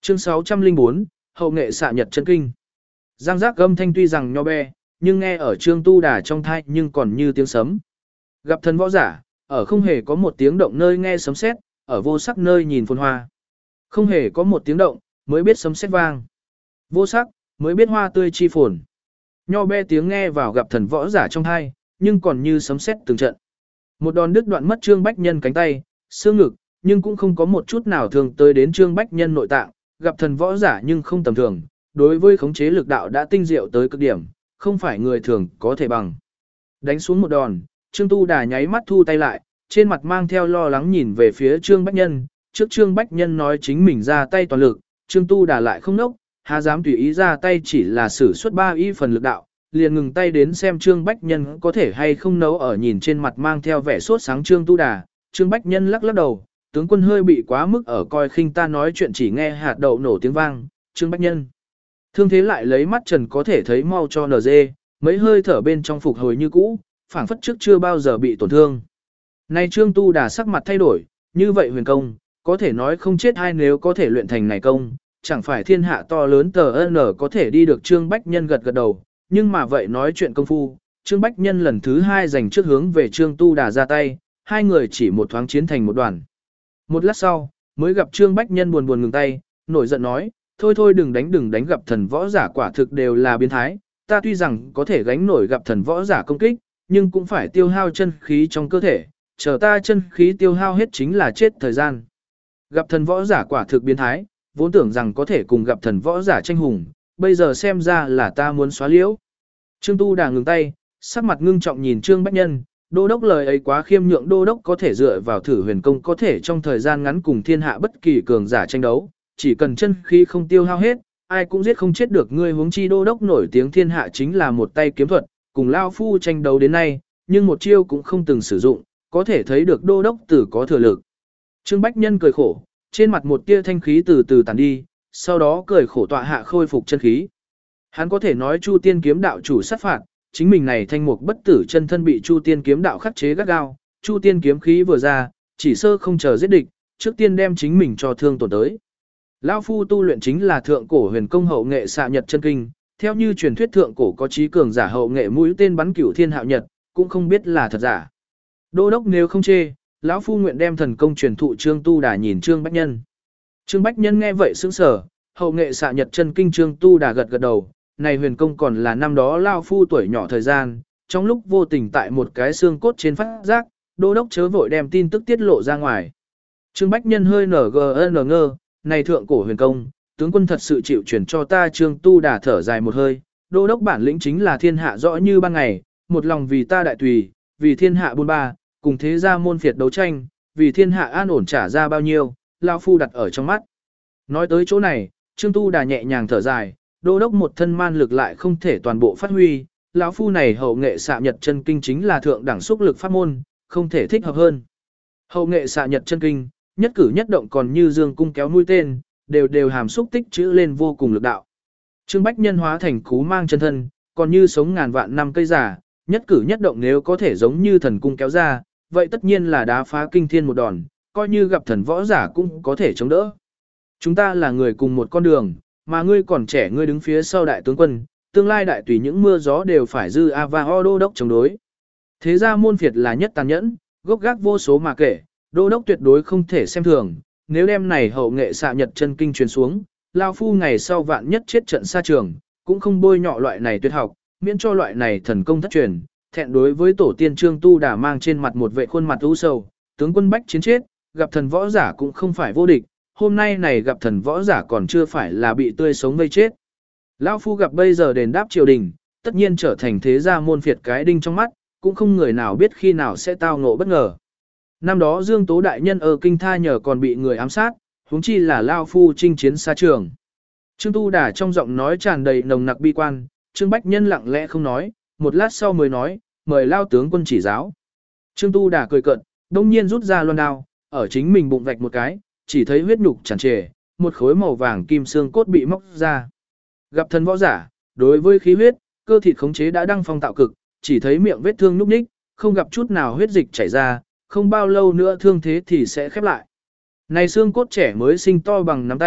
Chương 604, hậu nghệ xạ nhật chân kinh. Giang giác âm thanh tuy rằng nho be, nhưng nghe ở Trương Tu Đà trong thai nhưng còn như tiếng sấm. Gặp thần võ giả, ở không hề có một tiếng động nơi nghe sấm sét, ở vô sắc nơi nhìn phồn hoa. Không hề có một tiếng động, mới biết sấm sét vang. Vô sắc, mới biết hoa tươi chi phồn. Nho be tiếng nghe vào gặp thần võ giả trong thai, nhưng còn như sấm sét từng trận. Một đòn đứt đoạn mất Trương Bách Nhân cánh tay, xương ngực, nhưng cũng không có một chút nào thường tới đến Trương Bách Nhân nội tạng, gặp thần võ giả nhưng không tầm thường, đối với khống chế lực đạo đã tinh diệu tới cực điểm, không phải người thường có thể bằng. Đánh xuống một đòn, Trương Tu Đà nháy mắt thu tay lại, trên mặt mang theo lo lắng nhìn về phía Trương Bách Nhân, trước Trương Bách Nhân nói chính mình ra tay toàn lực, Trương Tu Đà lại không nốc, há dám tùy ý ra tay chỉ là sử xuất 3 y phần lực đạo, liền ngừng tay đến xem Trương Bách Nhân có thể hay không nấu ở nhìn trên mặt mang theo vẻ sốt sáng Trương Tu Đà, Trương Bách Nhân lắc lắc đầu, tướng quân hơi bị quá mức ở coi khinh ta nói chuyện chỉ nghe hạt đậu nổ tiếng vang, Trương Bách Nhân. Thương thế lại lấy mắt trần có thể thấy mau cho NG, mấy hơi thở bên trong phục hồi như cũ, phảng phất trước chưa bao giờ bị tổn thương. Nay Trương Tu Đà sắc mặt thay đổi, như vậy huyền công, có thể nói không chết hay nếu có thể luyện thành này công, chẳng phải thiên hạ to lớn tờ N có thể đi được Trương Bách Nhân gật gật đầu, nhưng mà vậy nói chuyện công phu, Trương Bách Nhân lần thứ 2 giành trước hướng về Trương Tu Đà ra tay, hai người chỉ một thoáng chiến thành một đoàn. Một lát sau, mới gặp Trương Bách Nhân buồn buồn ngừng tay, nổi giận nói, thôi đừng đánh gặp thần võ giả quả thực đều là biến thái, ta tuy rằng có thể gánh nổi gặp thần võ giả công kích, nhưng cũng phải tiêu hao chân khí trong cơ thể, chờ ta chân khí tiêu hao hết chính là chết thời gian. Gặp thần võ giả quả thực biến thái, vốn tưởng rằng có thể cùng gặp thần võ giả tranh hùng, bây giờ xem ra là ta muốn xóa liễu. Trương Tu Đà ngừng tay, sắc mặt ngưng trọng nhìn Trương Bách Nhân, đô đốc lời ấy quá khiêm nhượng, đô đốc có thể dựa vào thử huyền công có thể trong thời gian ngắn cùng thiên hạ bất kỳ cường giả tranh đấu, chỉ cần chân khí không tiêu hao hết, ai cũng giết không chết được ngươi, huống chi đô đốc nổi tiếng thiên hạ chính là một tay kiếm thuật, cùng lao phu tranh đấu đến nay, nhưng một chiêu cũng không từng sử dụng, có thể thấy được đô đốc tử có thừa lực. Trương Bách Nhân cười khổ, trên mặt một tia thanh khí từ từ tàn đi, sau đó cười khổ tọa hạ khôi phục chân khí. Hắn có thể nói Chu Tiên kiếm đạo chủ sát phạt, chính mình này thanh mục bất tử chân thân bị Chu Tiên kiếm đạo khắc chế gắt gao, Chu Tiên kiếm khí vừa ra, chỉ sơ không chờ giết địch, trước tiên đem chính mình cho thương tổn tới. Lão phu tu luyện chính là thượng cổ huyền công hậu nghệ xạ nhật chân kinh, theo như truyền thuyết thượng cổ có trí cường giả hậu nghệ mũi tên bắn cửu thiên hạo nhật, cũng không biết là thật giả. Đô đốc nếu không chê, lão phu nguyện đem thần công truyền thụ Trương Tu Đà nhìn Trương Bách Nhân. Trương Bách Nhân nghe vậy sững sờ, hậu nghệ xạ nhật chân kinh Trương Tu Đà gật gật đầu, này huyền công còn là năm đó lão phu tuổi nhỏ thời gian, trong lúc vô tình tại một cái xương cốt trên phát giác, đô đốc chớ vội đem tin tức tiết lộ ra ngoài. Trương Bách Nhân hơi ngơ, này thượng cổ huyền công, tướng quân thật sự chịu chuyển cho ta. Trương Tu Đà thở dài một hơi, đô đốc bản lĩnh chính là thiên hạ rõ như ban ngày, một lòng vì ta đại tùy, vì thiên hạ buôn ba, cùng thế gia môn phiệt đấu tranh, vì thiên hạ an ổn trả ra bao nhiêu, lão phu đặt ở trong mắt. Nói tới chỗ này, Trương Tu Đà nhẹ nhàng thở dài, đô đốc một thân man lực lại không thể toàn bộ phát huy, lão phu này hậu nghệ xạ nhật chân kinh chính là thượng đẳng xúc lực pháp môn, không thể thích hợp hơn. Hậu nghệ xạ nhật chân kinh, nhất cử nhất động còn như dương cung kéo mũi tên, đều hàm xúc tích chữ lên vô cùng lực đạo. Trương Bách Nhân hóa thành cú mang chân thân, còn như sống ngàn vạn năm cây giả, nhất cử nhất động nếu có thể giống như thần cung kéo ra, vậy tất nhiên là đá phá kinh thiên một đòn, coi như gặp thần võ giả cũng có thể chống đỡ. Chúng ta là người cùng một con đường, mà ngươi còn trẻ, ngươi đứng phía sau đại tướng quân, tương lai đại tùy những mưa gió đều phải dư Ava đô đốc chống đối. Thế ra môn phiệt là nhất tàn nhẫn, gốc gác vô số mà kể, đô đốc tuyệt đối không thể xem thường, nếu đem này hậu nghệ xạ nhật chân kinh truyền xuống, lao phu ngày sau vạn nhất chết trận xa trường, cũng không bôi nhọ loại này tuyệt học, miễn cho loại này thần công thất truyền. Thẹn đối với tổ tiên Trương Tu Đà mang trên mặt một vệ khuôn mặt u sầu, tướng quân bách chiến chết, gặp thần võ giả cũng không phải vô địch, hôm nay này gặp thần võ giả còn chưa phải là bị tươi sống vây chết. Lão phu gặp bây giờ đền đáp triều đình, tất nhiên trở thành thế gia môn phiệt cái đinh trong mắt, cũng không người nào biết khi nào sẽ tao ngộ bất ngờ. Năm đó Dương Tố đại nhân ở Kinh Tha nhờ còn bị người ám sát, huống chi là Lao phu chinh chiến xa trường. Trương Tu Đà trong giọng nói tràn đầy nồng nặc bi quan, Trương Bách Nhân lặng lẽ không nói, một lát sau mới nói, mời Lao tướng quân chỉ giáo. Trương Tu Đà cười cợt, đông nhiên rút ra loan đao, ở chính mình bụng vạch một cái, chỉ thấy huyết nhục tràn trề, một khối màu vàng kim xương cốt bị móc ra. Gặp thần võ giả, đối với khí huyết, cơ thịt khống chế đã đăng phong tạo cực, chỉ thấy miệng vết thương núc ních, không gặp chút nào huyết dịch chảy ra, không bao lâu nữa thương thế thì sẽ khép lại. Này xương cốt trẻ mới sinh to bằng nắm tay,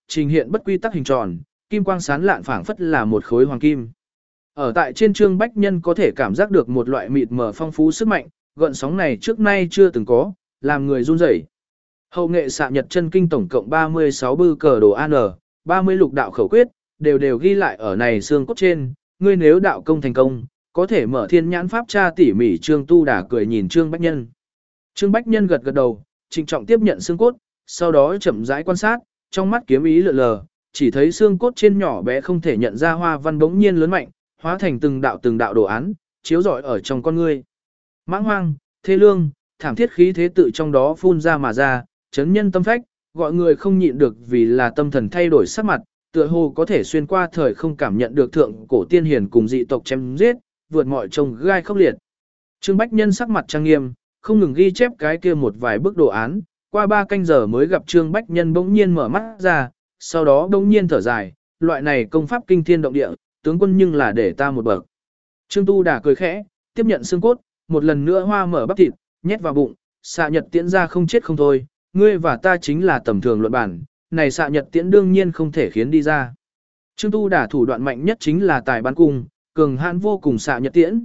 trình hiện bất quy tắc hình tròn, kim quang sáng lạn phảng phất là một khối hoàng kim. Ở tại trên Trương Bách Nhân có thể cảm giác được một loại mịt mờ phong phú sức mạnh, gợn sóng này trước nay chưa từng có, làm người run rẩy. Hậu nghệ xạ nhật chân kinh tổng cộng 36 bư cờ đồ An, 30 lục đạo khẩu quyết, đều ghi lại ở này xương cốt trên, ngươi nếu đạo công thành công, có thể mở thiên nhãn pháp tra tỉ mỉ. Trương Tu Đà cười nhìn Trương Bách Nhân. Trương Bách Nhân gật gật đầu, trịnh trọng tiếp nhận xương cốt, sau đó chậm rãi quan sát, trong mắt kiếm ý lượn lờ, chỉ thấy xương cốt trên nhỏ bé không thể nhận ra hoa văn bỗng nhiên lớn mạnh, hóa thành từng đạo đồ án, chiếu rọi ở trong con ngươi. Mãng hoang, thê lương, thảm thiết khí thế tự trong đó phun ra mà ra, chấn nhân tâm phách, gọi người không nhịn được vì là tâm thần thay đổi sắc mặt, tựa hồ có thể xuyên qua thời không cảm nhận được thượng cổ tiên hiền cùng dị tộc chém giết, vượt mọi trông gai khốc liệt. Trương Bách Nhân sắc mặt trang nghiêm, không ngừng ghi chép cái kia một vài bức đồ án, qua 3 canh giờ mới gặp Trương Bách Nhân bỗng nhiên mở mắt ra, sau đó bỗng nhiên thở dài, loại này công pháp kinh thiên động địa, tướng quân nhưng là để ta một bậc. Trương Tu Đà cười khẽ, tiếp nhận xương cốt, một lần nữa hoa mở bắp thịt, nhét vào bụng, xạ nhật tiễn ra không chết không thôi, ngươi và ta chính là tầm thường luận bản, này xạ nhật tiễn đương nhiên không thể khiến đi ra. Trương Tu Đà thủ đoạn mạnh nhất chính là tài bắn cung, cường hãn vô cùng xạ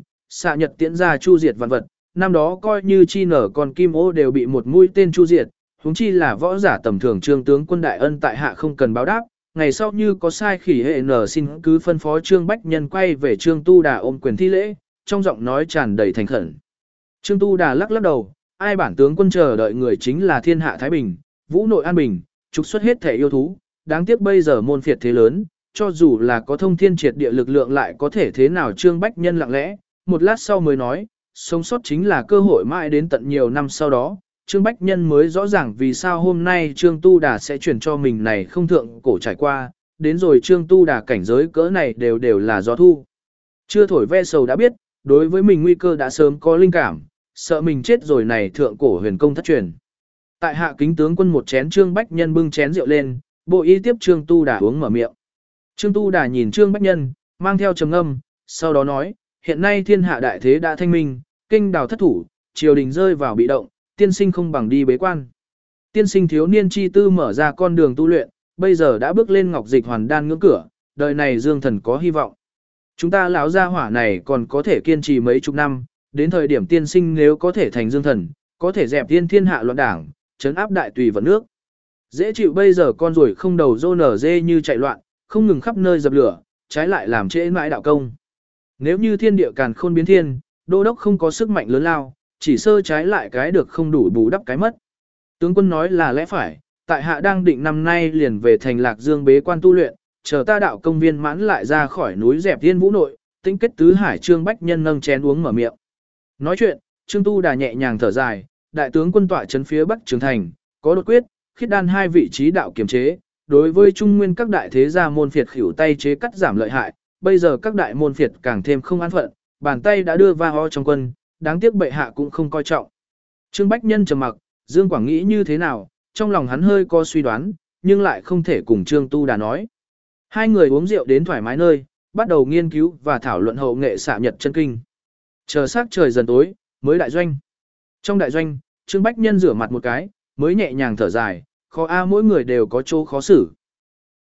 nhật tiễn ra chu diệt vạn vật, năm đó coi như chi nở còn kim ô đều bị một mũi tên chu diệt, huống chi là võ giả tầm thường. Trương tướng quân đại ân tại hạ không cần báo đáp, ngày sau như có sai khỉ hệ nở xin cứ phân phó. Trương Bách Nhân quay về Trương Tu Đà ôm quyền thi lễ, trong giọng nói tràn đầy thành khẩn. Trương Tu Đà lắc lắc đầu, ai bản tướng quân chờ đợi người chính là thiên hạ thái bình, vũ nội an bình, trục xuất hết thể yêu thú, đáng tiếc bây giờ môn phiệt thế lớn, cho dù là có thông thiên triệt địa lực lượng lại có thể thế nào. Trương Bách Nhân lặng lẽ, một lát sau mới nói, sống sót chính là cơ hội. Mãi đến tận nhiều năm sau đó, Trương Bách Nhân mới rõ ràng vì sao hôm nay Trương Tu Đà sẽ chuyển cho mình này không thượng cổ trải qua, đến rồi Trương Tu Đà cảnh giới cỡ này đều là gió thu. Chưa thổi ve sầu đã biết, đối với mình nguy cơ đã sớm có linh cảm, sợ mình chết rồi này thượng cổ huyền công thất truyền. Tại hạ kính tướng quân một chén. Trương Bách Nhân bưng chén rượu lên, bộ y tiếp Trương Tu Đà uống mở miệng. Trương Tu Đà nhìn Trương Bách Nhân, mang theo trầm ngâm, sau đó nói, hiện nay thiên hạ đại thế đã thanh minh, kinh đào thất thủ, triều đình rơi vào bị động, tiên sinh không bằng đi bế quan. Tiên sinh thiếu niên chi tư mở ra con đường tu luyện, bây giờ đã bước lên ngọc dịch hoàn đan ngưỡng cửa, đời này dương thần có hy vọng. Chúng ta lão gia hỏa này còn có thể kiên trì mấy chục năm, đến thời điểm tiên sinh nếu có thể thành dương thần, có thể dẹp thiên hạ loạn đảng, trấn áp đại tùy vận nước. Dễ chịu bây giờ con ruồi không đầu rô nở dê như chạy loạn, không ngừng khắp nơi dập lửa, trái lại làm trễ mãi đạo công. Nếu như thiên địa càn khôn biến thiên, đô đốc không có sức mạnh lớn lao, chỉ sơ trái lại cái được không đủ bù đắp cái mất. Tướng quân nói là lẽ phải, tại hạ đang định năm nay liền về thành Lạc Dương bế quan tu luyện, chờ ta đạo công viên mãn lại ra khỏi núi dẹp thiên vũ nội, tính kết tứ hải. Trương Bách Nhân nâng chén uống mở miệng. Nói chuyện, Trương Tu Đà nhẹ nhàng thở dài, đại tướng quân tọa trấn phía Bắc Trường Thành, có đột quyết, khiết đan 2 vị trí đạo kiềm chế, đối với trung nguyên các đại thế gia môn phiệt khỉu tay chế cắt giảm lợi hại, bây giờ các đại môn phiệt càng thêm không an phận, bàn tay đã đưa va ho trong quân, đáng tiếc bệ hạ cũng không coi trọng. Trương Bách Nhân trầm mặc, Dương Quảng nghĩ như thế nào, trong lòng hắn hơi có suy đoán, nhưng lại không thể cùng Trương Tu Đà nói. Hai người uống rượu đến thoải mái nơi, bắt đầu nghiên cứu và thảo luận hậu nghệ xạ nhật chân kinh. Chờ sắc trời dần tối, mới đại doanh. Trong đại doanh, Trương Bách Nhân rửa mặt một cái, mới nhẹ nhàng thở dài, khó mỗi người đều có chỗ khó xử.